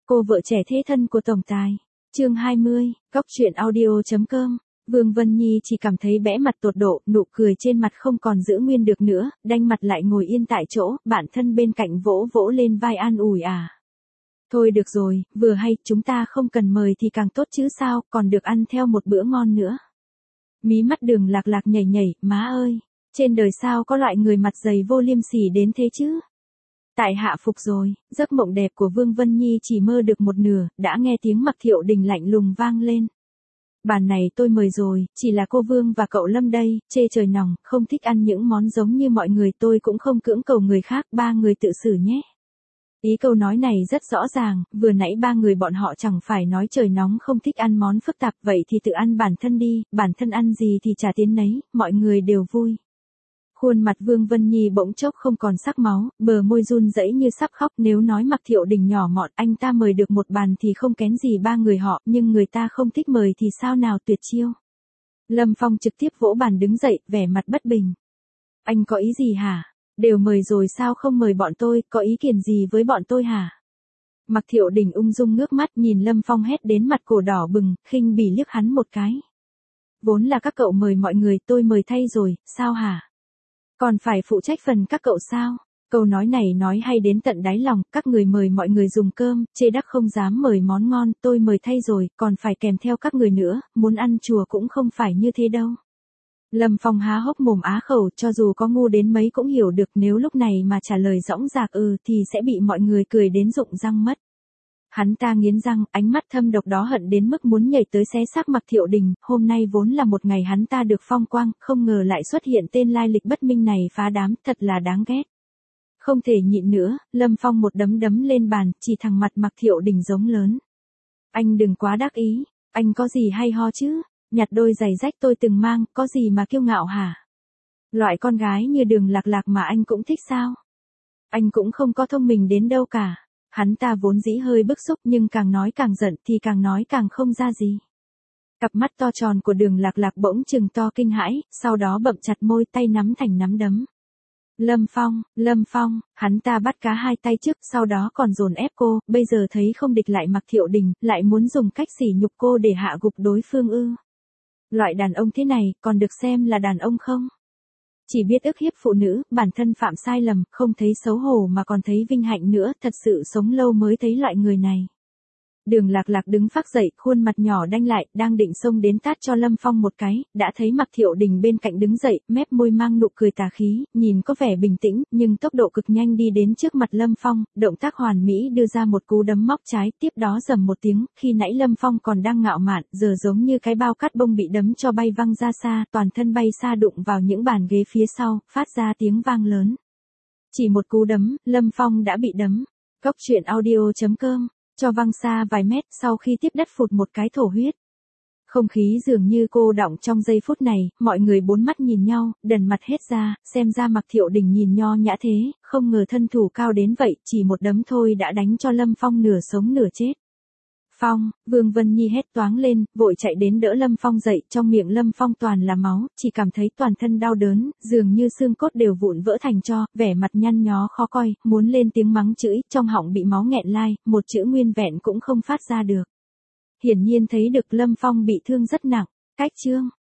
Cô vợ trẻ thế thân của tổng tài. Chương 20, Góc truyện audio.com. Vương Vân Nhi chỉ cảm thấy bẽ mặt tột độ, nụ cười trên mặt không còn giữ nguyên được nữa, đanh mặt lại ngồi yên tại chỗ, bạn thân bên cạnh vỗ vỗ lên vai an ủi à. Thôi được rồi, vừa hay, chúng ta không cần mời thì càng tốt chứ sao, còn được ăn theo một bữa ngon nữa. Mí mắt Đường Lạc Lạc nhảy nhảy, má ơi, trên đời sao có loại người mặt dày vô liêm sỉ đến thế chứ. Tại hạ phục rồi, giấc mộng đẹp của Vương Vân Nhi chỉ mơ được một nửa, đã nghe tiếng Mạc Thiệu Đình lạnh lùng vang lên. Bàn này tôi mời rồi, chỉ là cô Vương và cậu Lâm đây, chê trời nóng, không thích ăn những món giống như mọi người, tôi cũng không cưỡng cầu người khác, ba người tự xử nhé. Ý câu nói này rất rõ ràng, vừa nãy ba người bọn họ chẳng phải nói trời nóng không thích ăn món phức tạp, vậy thì tự ăn bản thân đi, bản thân ăn gì thì trả tiền nấy, mọi người đều vui. Khuôn mặt Vương Vân Nhi bỗng chốc không còn sắc máu, bờ môi run rẩy như sắp khóc, nếu nói Mạc Thiệu Đình nhỏ mọn, anh ta mời được một bàn thì không kén gì ba người họ, nhưng người ta không thích mời thì sao nào tuyệt chiêu. Lâm Phong trực tiếp vỗ bàn đứng dậy, vẻ mặt bất bình. Anh có ý gì hả? Đều mời rồi sao không mời bọn tôi, có ý kiến gì với bọn tôi hả? Mạc Thiệu Đình ung dung ngước mắt nhìn Lâm Phong hét đến mặt cổ đỏ bừng, khinh bỉ liếc hắn một cái. Vốn là các cậu mời mọi người, tôi mời thay rồi, sao hả? Còn phải phụ trách phần các cậu sao? Câu nói này nói hay đến tận đáy lòng, các người mời mọi người dùng cơm, chê đắc không dám mời món ngon, tôi mời thay rồi, còn phải kèm theo các người nữa, muốn ăn chùa cũng không phải như thế đâu. Lâm Phong há hốc mồm á khẩu, cho dù có ngu đến mấy cũng hiểu được, nếu lúc này mà trả lời dõng dạc thì sẽ bị mọi người cười đến rụng răng mất. Hắn ta nghiến răng, ánh mắt thâm độc đó hận đến mức muốn nhảy tới xé xác Mạc Thiệu Đình, hôm nay vốn là một ngày hắn ta được phong quang, không ngờ lại xuất hiện tên lai lịch bất minh này phá đám, thật là đáng ghét. Không thể nhịn nữa, Lâm Phong một đấm đấm lên bàn, chỉ thẳng mặt Mạc Thiệu Đình giống lớn. Anh đừng quá đắc ý, anh có gì hay ho chứ, nhặt đôi giày rách tôi từng mang, có gì mà kiêu ngạo hả? Loại con gái như Đường Lạc Lạc mà anh cũng thích sao? Anh cũng không có thông minh đến đâu cả. Hắn ta vốn dĩ hơi bức xúc nhưng càng nói càng giận thì càng nói càng không ra gì. Cặp mắt to tròn của Đường Lạc Lạc bỗng trừng to kinh hãi, sau đó bậm chặt môi, tay nắm thành nắm đấm. Lâm Phong, hắn ta bắt cá hai tay trước, sau đó còn dồn ép cô, bây giờ thấy không địch lại Mạc Thiệu Đình, lại muốn dùng cách sỉ nhục cô để hạ gục đối phương ư. Loại đàn ông thế này, còn được xem là đàn ông không? Chỉ biết ức hiếp phụ nữ, bản thân phạm sai lầm, không thấy xấu hổ mà còn thấy vinh hạnh nữa, thật sự sống lâu mới thấy loại người này. Đường Lạc Lạc đứng phác dậy, khuôn mặt nhỏ đanh lại, đang định xông đến tát cho Lâm Phong một cái, đã thấy Mạc Thiệu Đình bên cạnh đứng dậy, mép môi mang nụ cười tà khí, nhìn có vẻ bình tĩnh, nhưng tốc độ cực nhanh đi đến trước mặt Lâm Phong, động tác hoàn mỹ đưa ra một cú đấm móc trái, tiếp đó rầm một tiếng, khi nãy Lâm Phong còn đang ngạo mạn, giờ giống như cái bao cát bông bị đấm cho bay văng ra xa, toàn thân bay xa đụng vào những bàn ghế phía sau, phát ra tiếng vang lớn. Chỉ một cú đấm, Lâm Phong đã bị đấm. Góc truyện audio.com. Cho văng xa vài mét, sau khi tiếp đất phụt một cái thổ huyết. Không khí dường như cô đọng trong giây phút này, mọi người bốn mắt nhìn nhau, đần mặt hết ra, xem ra Mạc Thiệu Đình nhìn nho nhã thế, không ngờ thân thủ cao đến vậy, chỉ một đấm thôi đã đánh cho Lâm Phong nửa sống nửa chết. Phong, Vương Vân Nhi hét toáng lên, vội chạy đến đỡ Lâm Phong dậy, trong miệng Lâm Phong toàn là máu, chỉ cảm thấy toàn thân đau đớn, dường như xương cốt đều vụn vỡ thành tro, vẻ mặt nhăn nhó khó coi, muốn lên tiếng mắng chửi, trong họng bị máu nghẹn lai, một chữ nguyên vẹn cũng không phát ra được. Hiển nhiên thấy được Lâm Phong bị thương rất nặng. Cách chương